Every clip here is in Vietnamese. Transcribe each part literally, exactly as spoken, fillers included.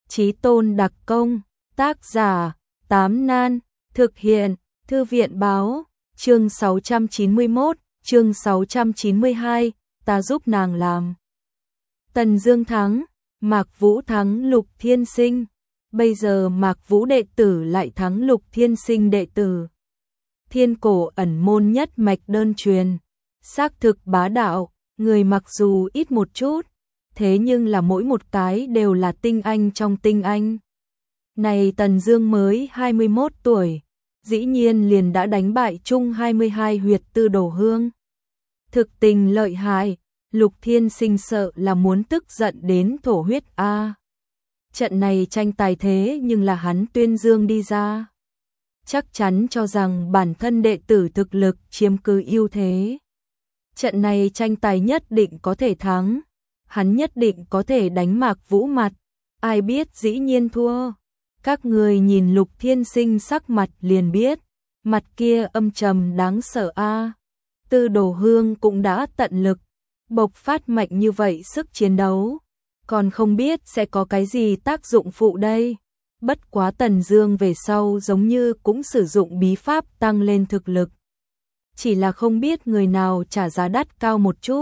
Chí tôn đặc công, tác giả, Tám Nan, thực hiện, Thư viện báo, chương sáu trăm chín mươi mốt, chương sáu trăm chín mươi hai, ta giúp nàng làm. Tần Dương thắng, Mạc Vũ thắng Lục Thiên Sinh, bây giờ Mạc Vũ đệ tử lại thắng Lục Thiên Sinh đệ tử. Thiên cổ ẩn môn nhất mạch đơn truyền, xác thực bá đạo, người mặc dù ít một chút, thế nhưng là mỗi một cái đều là tinh anh trong tinh anh. Này Tần Dương mới hai mươi mốt tuổi, dĩ nhiên liền đã đánh bại chung hai mươi hai huyệt Tư Đồ Hương. Thực tình lợi hại, Lục Thiên Sinh sợ là muốn tức giận đến thổ huyết a. À, trận này tranh tài thế nhưng là hắn tuyên dương đi ra. Chắc chắn cho rằng bản thân đệ tử thực lực chiếm cứ ưu thế. Trận này tranh tài nhất định có thể thắng, hắn nhất định có thể đánh Mạc Vũ mặt, ai biết dĩ nhiên thua. Các người nhìn Lục Thiên Sinh sắc mặt liền biết, mặt kia âm trầm đáng sợ a. À, Tư Đồ Hương cũng đã tận lực bộc phát mạnh như vậy sức chiến đấu, còn không biết sẽ có cái gì tác dụng phụ đây. Bất quá Tần Dương về sau giống như cũng sử dụng bí pháp tăng lên thực lực, chỉ là không biết người nào trả giá đắt cao một chút.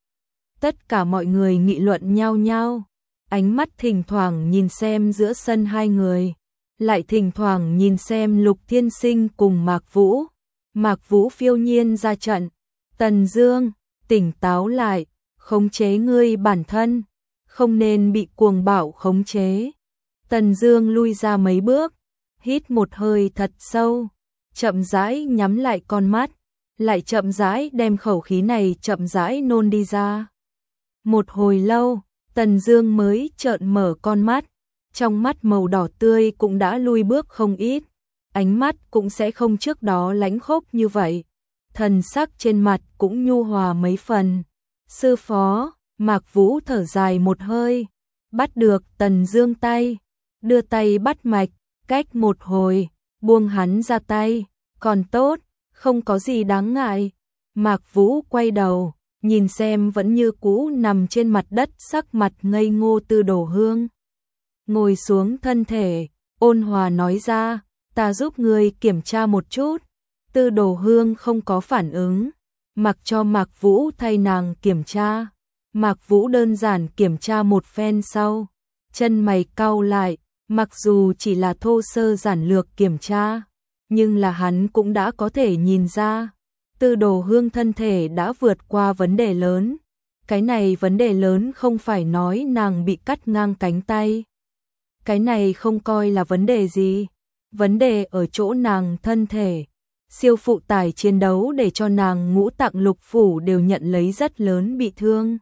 Tất cả mọi người nghị luận nhau nhau, ánh mắt thỉnh thoảng nhìn xem giữa sân hai người, lại thỉnh thoảng nhìn xem Lục Thiên Sinh cùng Mạc Vũ. Mạc Vũ phiêu nhiên ra trận, Tần Dương, tỉnh táo lại, khống chế ngươi bản thân, không nên bị cuồng bạo khống chế. Tần Dương lui ra mấy bước, hít một hơi thật sâu, chậm rãi nhắm lại con mắt, lại chậm rãi đem khẩu khí này chậm rãi nôn đi ra. Một hồi lâu, Tần Dương mới trợn mở con mắt, trong mắt màu đỏ tươi cũng đã lui bước không ít, ánh mắt cũng sẽ không trước đó lãnh khốc như vậy, thần sắc trên mặt cũng nhu hòa mấy phần. Sư phó, Mạc Vũ thở dài một hơi, bắt được Tần Dương tay, đưa tay bắt mạch, cách một hồi, buông hắn ra tay, còn tốt, không có gì đáng ngại. Mạc Vũ quay đầu, nhìn xem vẫn như cũ nằm trên mặt đất sắc mặt ngây ngô Tư Đồ Hương. Ngồi xuống thân thể, ôn hòa nói ra, ta giúp ngươi kiểm tra một chút. Tư Đồ Hương không có phản ứng, mặc cho Mạc Vũ thay nàng kiểm tra. Mạc Vũ đơn giản kiểm tra một phen sau, chân mày cau lại, mặc dù chỉ là thô sơ giản lược kiểm tra, nhưng là hắn cũng đã có thể nhìn ra, Tư Đồ Hương thân thể đã vượt qua vấn đề lớn. Cái này vấn đề lớn không phải nói nàng bị cắt ngang cánh tay. Cái này không coi là vấn đề gì, vấn đề ở chỗ nàng thân thể. Siêu phụ tải chiến đấu để cho nàng ngũ tạng lục phủ đều nhận lấy rất lớn bị thương.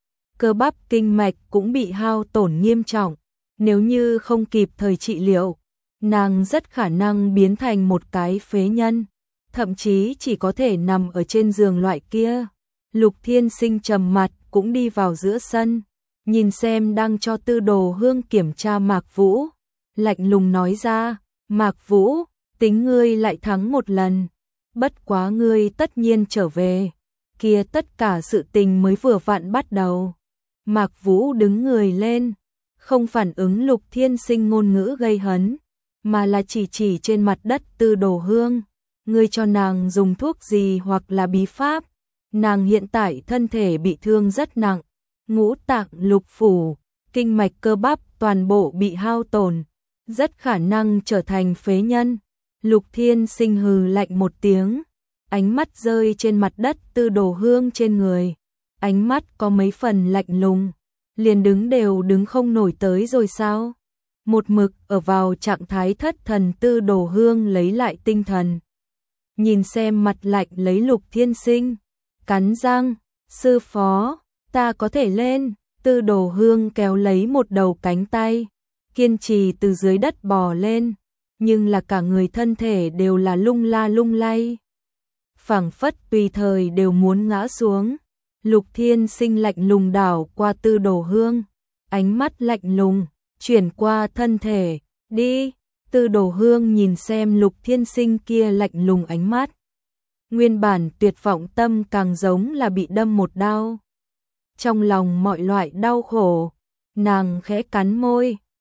Cơ bắp kinh mạch cũng bị hao tổn nghiêm trọng, nếu như không kịp thời trị liệu, nàng rất khả năng biến thành một cái phế nhân, thậm chí chỉ có thể nằm ở trên giường loại kia. Lục Thiên Sinh trầm mặt cũng đi vào giữa sân, nhìn xem đang cho Tư Đồ Hương kiểm tra Mạc Vũ, lạnh lùng nói ra, Mạc Vũ, tính ngươi lại thắng một lần, bất quá ngươi tất nhiên trở về, kia tất cả sự tình mới vừa vặn bắt đầu. Mạc Vũ đứng người lên, không phản ứng Lục Thiên Sinh ngôn ngữ gây hấn, mà là chỉ chỉ trên mặt đất Tư Đồ Hương, ngươi cho nàng dùng thuốc gì hoặc là bí pháp, nàng hiện tại thân thể bị thương rất nặng, ngũ tạng lục phủ, kinh mạch cơ bắp toàn bộ bị hao tổn, rất khả năng trở thành phế nhân. Lục Thiên Sinh hừ lạnh một tiếng, ánh mắt rơi trên mặt đất Tư Đồ Hương trên người, ánh mắt có mấy phần lạnh lùng, liền đứng đều đứng không nổi tới rồi sao? Một mực ở vào trạng thái thất thần Tư Đồ Hương lấy lại tinh thần, nhìn xem mặt lạnh lấy Lục Thiên Sinh, cắn răng, sư phó, ta có thể lên. Tư Đồ Hương kéo lấy một đầu cánh tay, kiên trì từ dưới đất bò lên, nhưng là cả người thân thể đều là lung la lung lay, phảng phất tùy thời đều muốn ngã xuống. Lục Thiên Sinh lạnh lùng đảo qua Tư Đồ Hương, ánh mắt lạnh lùng, chuyển qua thân thể, đi. Tư Đồ Hương nhìn xem Lục Thiên Sinh kia lạnh lùng ánh mắt, nguyên bản tuyệt vọng tâm càng giống là bị đâm một đao. Trong lòng mọi loại đau khổ, nàng khẽ cắn môi,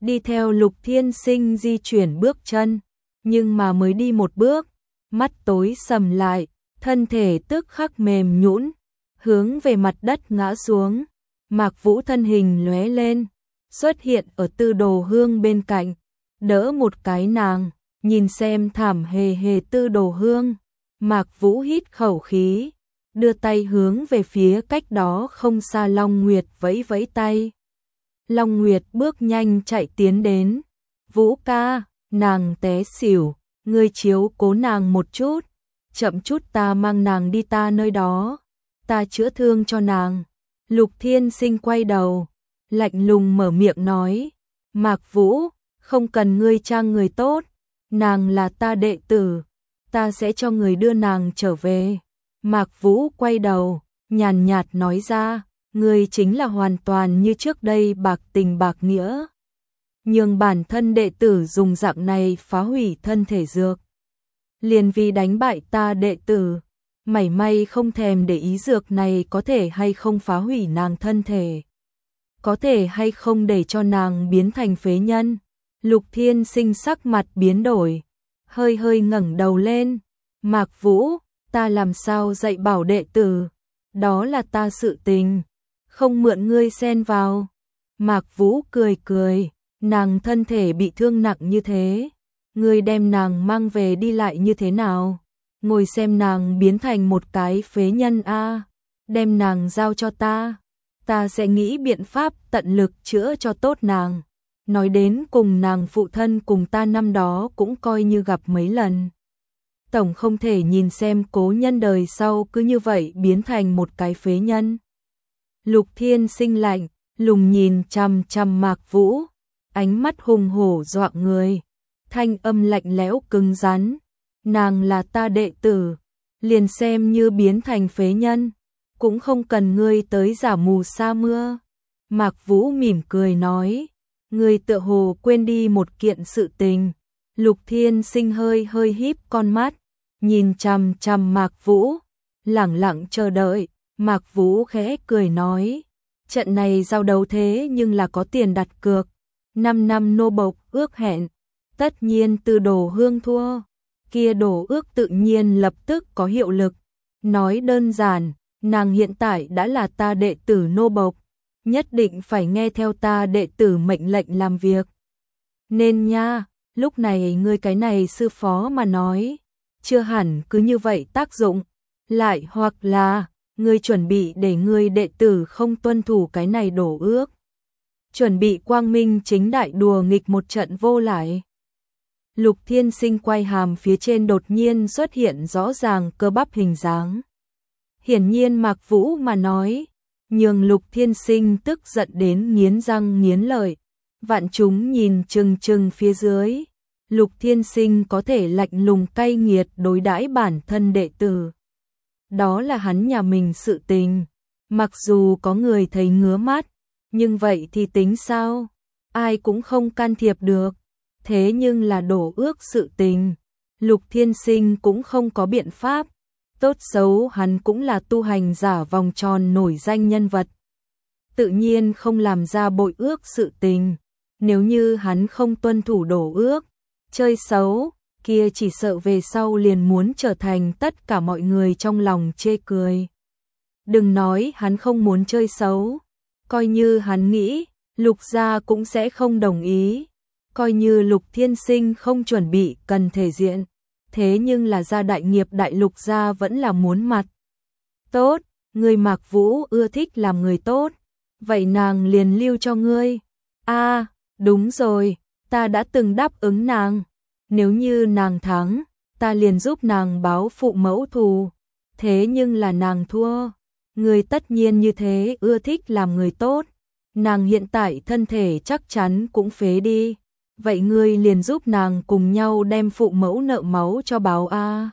đi theo Lục Thiên Sinh di chuyển bước chân, nhưng mà mới đi một bước, mắt tối sầm lại, thân thể tức khắc mềm nhũn, hướng về mặt đất ngã xuống. Mạc Vũ thân hình lóe lên, xuất hiện ở Tư Đồ Hương bên cạnh, đỡ một cái nàng, nhìn xem thảm hề hề Tư Đồ Hương. Mạc Vũ hít khẩu khí, đưa tay hướng về phía cách đó không xa Long Nguyệt vẫy vẫy tay. Long Nguyệt bước nhanh chạy tiến đến. Vũ ca, nàng té xỉu, ngươi chiếu cố nàng một chút, chậm chút ta mang nàng đi ta nơi đó, ta chữa thương cho nàng. Lục Thiên Sinh quay đầu, lạnh lùng mở miệng nói, Mạc Vũ, không cần ngươi trang người tốt, nàng là ta đệ tử, ta sẽ cho người đưa nàng trở về. Mạc Vũ quay đầu, nhàn nhạt nói ra, ngươi chính là hoàn toàn như trước đây bạc tình bạc nghĩa, nhường bản thân đệ tử dùng dạng này phá hủy thân thể dược, liền vì đánh bại ta đệ tử, mảy may không thèm để ý dược này có thể hay không phá hủy nàng thân thể, có thể hay không để cho nàng biến thành phế nhân. Lục Thiên Sinh sắc mặt biến đổi, hơi hơi ngẩng đầu lên, Mạc Vũ, ta làm sao dạy bảo đệ tử, đó là ta sự tình, không mượn ngươi xen vào. Mạc Vũ cười cười, nàng thân thể bị thương nặng như thế, ngươi đem nàng mang về đi lại như thế nào, ngồi xem nàng biến thành một cái phế nhân a, đem nàng giao cho ta, ta sẽ nghĩ biện pháp tận lực chữa cho tốt nàng. Nói đến cùng nàng phụ thân cùng ta năm đó cũng coi như gặp mấy lần, tổng không thể nhìn xem cố nhân đời sau cứ như vậy biến thành một cái phế nhân. Lục Thiên Sinh lạnh lùng nhìn chằm chằm Mạc Vũ, ánh mắt hùng hổ dọa người, thanh âm lạnh lẽo cứng rắn, nàng là ta đệ tử, liền xem như biến thành phế nhân, cũng không cần ngươi tới giả mù sa mưa. Mạc Vũ mỉm cười nói, ngươi tựa hồ quên đi một kiện sự tình. Lục Thiên Sinh hơi hơi híp con mắt, nhìn chằm chằm Mạc Vũ, lẳng lặng chờ đợi. Mạc Vũ khẽ cười nói, trận này giao đấu thế nhưng là có tiền đặt cược, năm năm nô bộc ước hẹn, tất nhiên Tư Đồ Hương thua, kia đổ ước tự nhiên lập tức có hiệu lực. Nói đơn giản, nàng hiện tại đã là ta đệ tử nô bộc, nhất định phải nghe theo ta đệ tử mệnh lệnh làm việc. Nên nha, lúc này ngươi cái này sư phó mà nói, chưa hẳn cứ như vậy tác dụng, lại hoặc là ngươi chuẩn bị để ngươi đệ tử không tuân thủ cái này đổ ước, chuẩn bị quang minh chính đại đùa nghịch một trận vô lại. Lục Thiên Sinh quay hàm phía trên đột nhiên xuất hiện rõ ràng cơ bắp hình dáng. Hiển nhiên Mạc Vũ mà nói, nhường Lục Thiên Sinh tức giận đến nghiến răng nghiến lợi. Vạn chúng nhìn chừng chừng phía dưới, Lục Thiên Sinh có thể lạnh lùng cay nghiệt đối đãi bản thân đệ tử. Đó là hắn nhà mình sự tình, mặc dù có người thấy ngứa mắt, nhưng vậy thì tính sao, ai cũng không can thiệp được. Thế nhưng là đổ ước sự tình, Lục Thiên Sinh cũng không có biện pháp, tốt xấu hắn cũng là tu hành giả vòng tròn nổi danh nhân vật, tự nhiên không làm ra bội ước sự tình. Nếu như hắn không tuân thủ đổ ước, chơi xấu, kia chỉ sợ về sau liền muốn trở thành tất cả mọi người trong lòng chê cười. Đừng nói hắn không muốn chơi xấu, coi như hắn nghĩ, Lục gia cũng sẽ không đồng ý. Coi như Lục Thiên Sinh không chuẩn bị cần thể diện, thế nhưng là gia đại nghiệp đại Lục gia vẫn là muốn mặt. Tốt, người Mạc Vũ ưa thích làm người tốt, vậy nàng liền lưu cho ngươi. A, à, đúng rồi, ta đã từng đáp ứng nàng, nếu như nàng thắng, ta liền giúp nàng báo phụ mẫu thù, thế nhưng là nàng thua, ngươi tất nhiên như thế ưa thích làm người tốt, nàng hiện tại thân thể chắc chắn cũng phế đi, vậy ngươi liền giúp nàng cùng nhau đem phụ mẫu nợ máu cho báo a.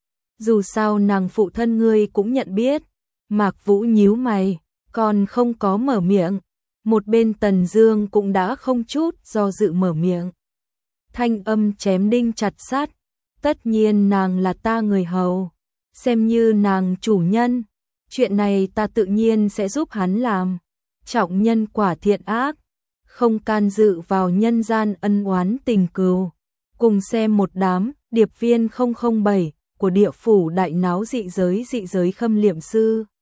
Dù sao nàng phụ thân ngươi cũng nhận biết. Mạc Vũ nhíu mày, còn không có mở miệng, một bên Tần Dương cũng đã không chút do dự mở miệng. Thanh âm chém đinh chặt sắt, tất nhiên nàng là ta người hầu, xem như nàng chủ nhân, chuyện này ta tự nhiên sẽ giúp hắn làm. Trọng nhân quả thiện ác, không can dự vào nhân gian ân oán tình cừu. Cùng xem một đám điệp viên không không bảy của địa phủ đại náo dị giới dị giới khâm liệm sư.